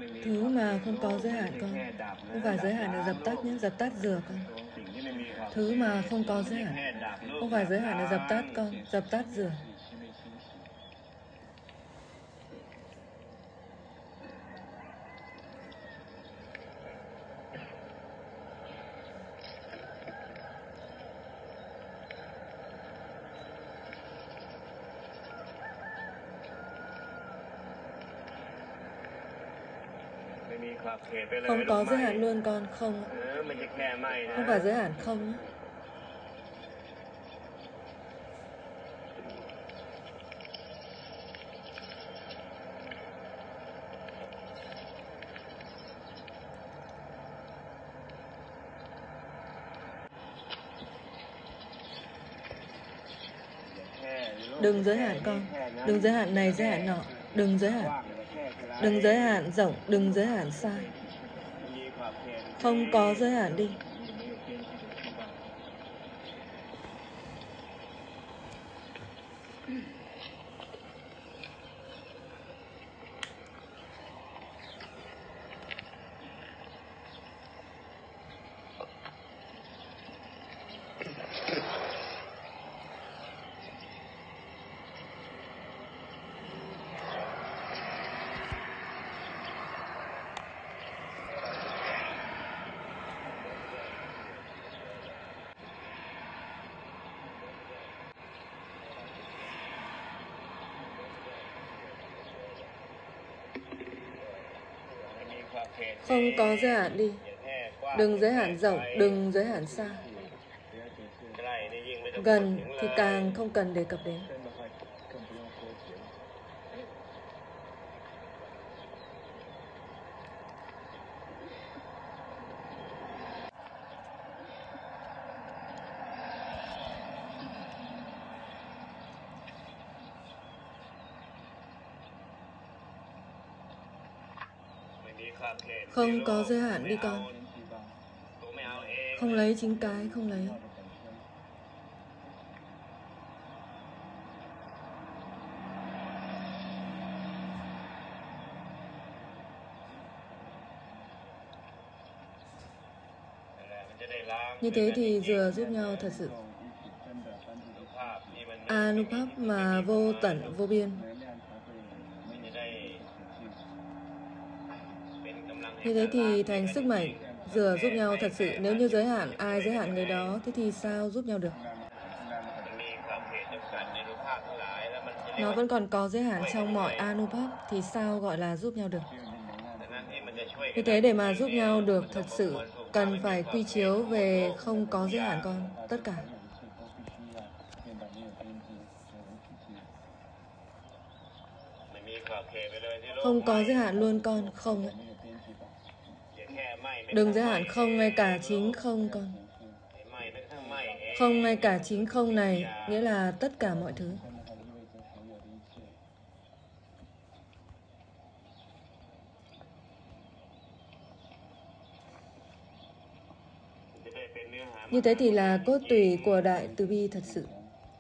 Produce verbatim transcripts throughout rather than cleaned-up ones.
Thứ mà không có giới hạn con. Không phải giới hạn để dập tắt nhé, dập tắt rửa con. Thứ mà không có giới hạn. Không phải giới hạn để dập tắt con, dập tắt rửa. Không có giới hạn luôn con, không. Không phải giới hạn không nhé. Đừng giới hạn con. Đừng giới hạn này, giới hạn nọ. Đừng giới hạn. Đừng giới hạn rộng, đừng giới hạn xa. Không có giới hạn đi. Không có giới hạn đi. Đừng giới hạn rộng, đừng giới hạn xa. Gần thì càng không cần đề cập đến. Không có giới hạn đi con. Không lấy chính cái, không lấy. Như thế thì vừa giúp nhau thật sự. Anupap mà vô tận, vô biên. Như thế thì thành sức mạnh, vừa giúp nhau thật sự. Nếu như giới hạn, ai giới hạn người đó, thế thì sao giúp nhau được? Nó vẫn còn có giới hạn trong mọi Anupap, thì sao gọi là giúp nhau được? Như thế để mà giúp nhau được thật sự, cần phải quy chiếu về không có giới hạn con, tất cả. Không có giới hạn luôn con, không. Đừng giới hạn không ngay cả chính không con. Không ngay cả chính không này, nghĩa là tất cả mọi thứ. Như thế thì là cốt tủy của Đại Từ Bi thật sự.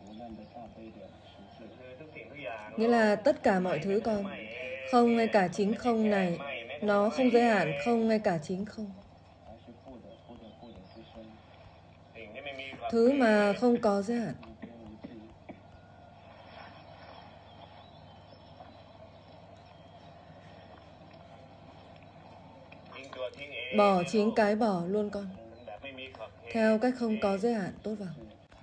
Nghĩa là tất cả mọi thứ con. Không ngay cả chính không này, nó không giới hạn, không ngay cả chính không. Thứ mà không có giới hạn. Bỏ chính cái bỏ luôn con. Theo cách không có giới hạn, tốt vào.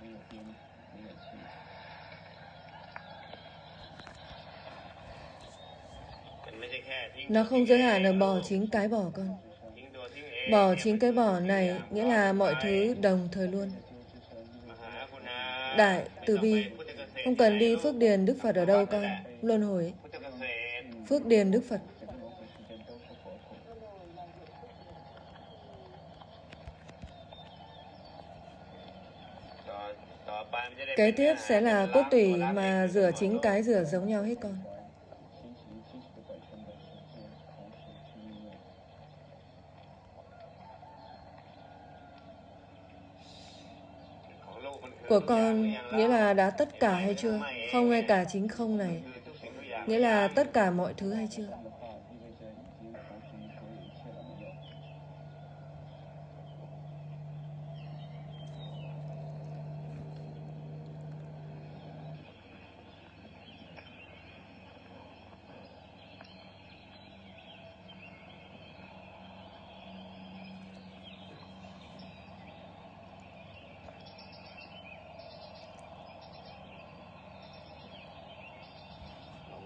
Nó không giới hạn ở bỏ chính cái bỏ con. Bỏ chính cái bỏ này nghĩa là mọi thứ đồng thời luôn. Đại Từ Bi, không cần đi Phước Điền Đức Phật ở đâu con, luân hồi. Phước Điền Đức Phật. Kế tiếp sẽ là cốt tủy mà rửa chính cái rửa giống nhau hết con. Của con nghĩa là đã tất cả hay chưa? Không ngay cả chính không này, nghĩa là tất cả mọi thứ hay chưa?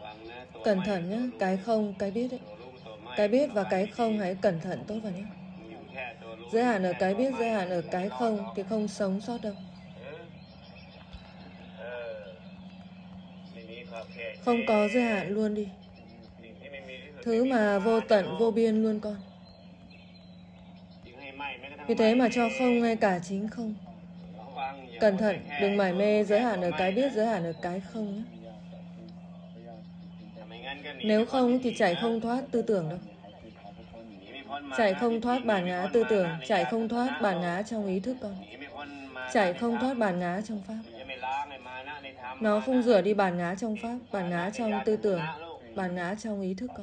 Cẩn thận nhé, cái không, cái biết ấy. Cái biết và cái không hãy cẩn thận tốt vào nhé. Giới hạn ở cái biết, giới hạn ở cái không thì không sống sót đâu. Không có giới hạn luôn đi. Thứ mà vô tận, vô biên luôn con. Vì thế mà cho không ngay cả chính không. Cẩn thận, đừng mải mê giới hạn ở cái biết, giới hạn ở cái không nhé. Nếu không thì chạy không thoát tư tưởng đâu. Chạy không thoát bản ngã tư tưởng, chạy không thoát bản ngã trong ý thức con. Chạy không thoát bản ngã trong Pháp. Nó không rửa đi bản ngã trong Pháp, bản ngã trong tư tưởng, bản ngã trong ý thức con.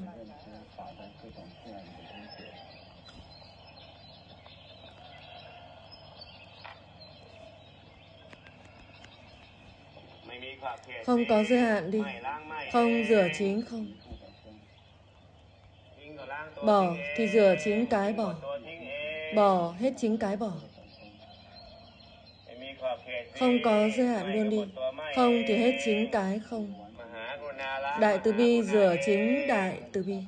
Không có giới hạn đi. Không rửa chính không. Bỏ thì rửa chính cái bỏ. Bỏ hết chính cái bỏ. Không có giới hạn luôn đi. Không thì hết chính cái không. Đại từ bi rửa chính đại từ bi.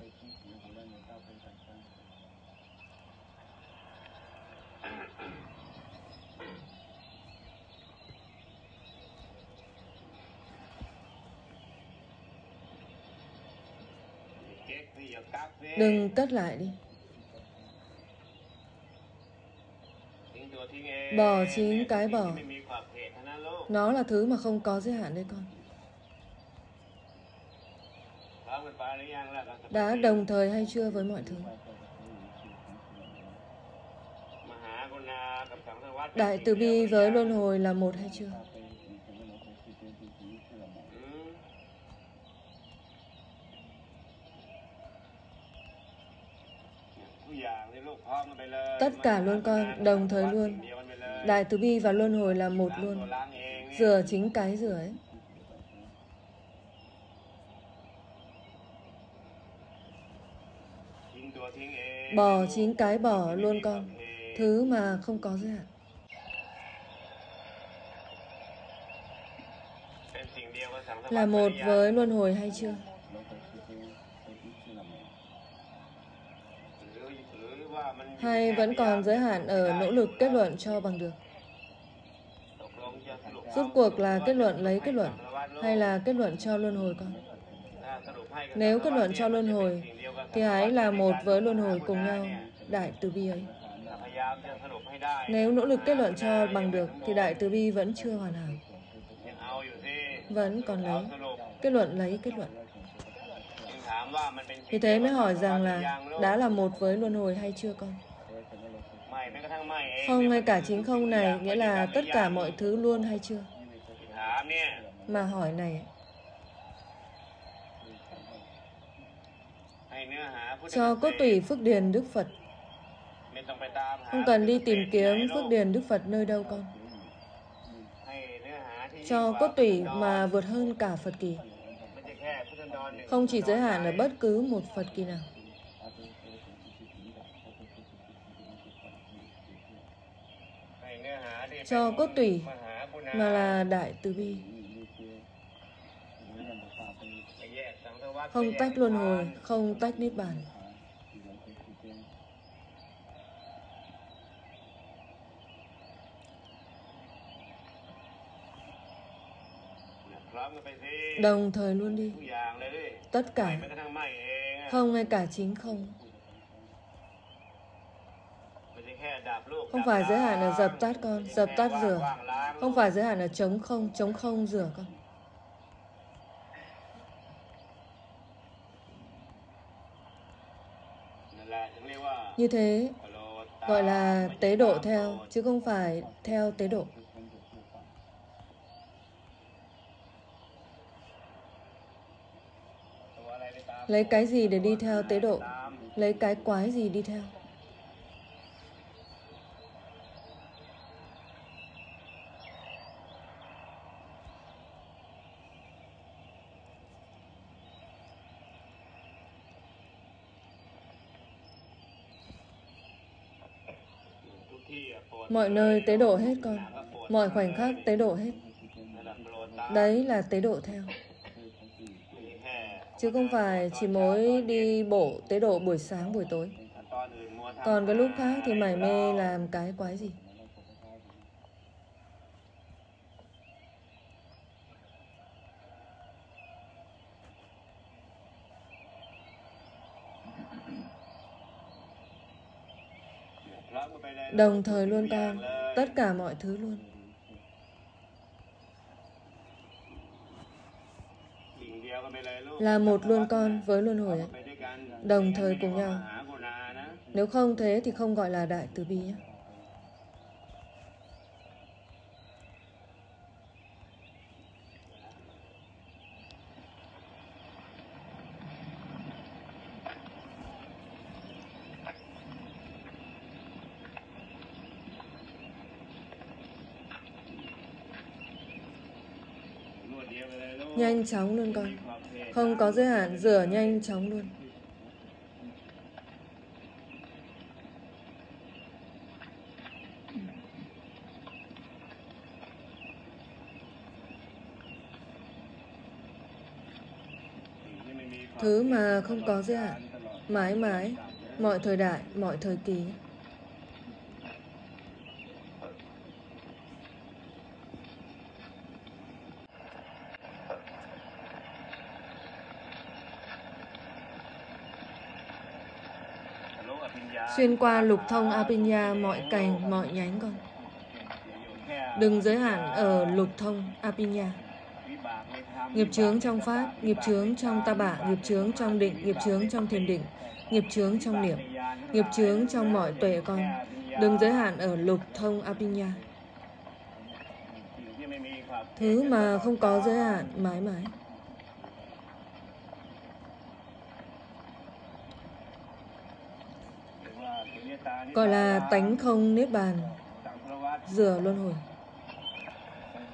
Đừng cất lại đi. Bỏ chính cái bỏ. Nó là thứ mà không có giới hạn đấy con. Đã đồng thời hay chưa với mọi thứ? Đại từ bi với luân hồi là một hay chưa? Tất cả luôn con, đồng thời luôn. Đại từ bi và luân hồi là một luôn. Rửa chính cái rửa ấy. Bỏ chính cái bỏ luôn con. Thứ mà không có giới hạn. Là một với luân hồi hay chưa? Hay vẫn còn giới hạn ở nỗ lực kết luận cho bằng được? Rốt cuộc là kết luận lấy kết luận hay là kết luận cho luân hồi con? Nếu kết luận cho luân hồi thì hãy là một với luân hồi cùng nhau, đại từ bi ấy. Nếu nỗ lực kết luận cho bằng được thì đại từ bi vẫn chưa hoàn hảo. Vẫn còn lấy kết luận lấy kết luận. Vì thế mới hỏi rằng là đã là một với luân hồi hay chưa con? Không, ngay cả chính không này nghĩa là tất cả mọi thứ luôn hay chưa? Mà hỏi này cho cốt tủy phước điền Đức Phật. Không cần đi tìm kiếm phước điền Đức Phật nơi đâu con. Cho cốt tủy mà vượt hơn cả Phật kỳ. Không chỉ giới hạn ở bất cứ một Phật kỳ nào. Cho cốt tủy mà là đại từ bi. Không tách luân hồi, không tách niết bàn. Đồng thời luôn đi. Tất cả. Không, ngay cả chính không. Không phải giới hạn ở dập tắt con, dập tắt rửa. Không phải giới hạn ở chống không, chống không rửa con. Như thế gọi là tế độ theo, chứ không phải theo tế độ. Lấy cái gì để đi theo tế độ? Lấy cái quái gì đi theo? Mọi nơi tế độ hết con. Mọi khoảnh khắc tế độ hết. Đấy là tế độ theo. chứ không phải chỉ mỗi đi bộ tế độ buổi sáng buổi tối. Còn cái lúc khác thì mải mê làm cái quái gì. Đồng thời luôn con, tất cả mọi thứ luôn. Là một luôn con với luân hồi ấy, đồng thời cùng nhau. Nếu không thế thì không gọi là đại từ bi nhé. Nhanh chóng luôn con, không có giới hạn, rửa nhanh chóng luôn. Thứ mà không có giới hạn, mãi mãi, mọi thời đại, mọi thời kỳ. Xuyên qua lục thông Apinya, mọi cành, mọi nhánh con. Đừng giới hạn ở lục thông Apinya. Nghiệp chướng trong pháp, nghiệp chướng trong ta bạ, nghiệp chướng trong định, nghiệp chướng trong thiền định, nghiệp chướng trong niệm, nghiệp chướng trong mọi tuệ con. Đừng giới hạn ở lục thông Apinya. Thứ mà không có giới hạn, mãi mãi. Gọi là tánh không niết bàn, rửa luân hồi.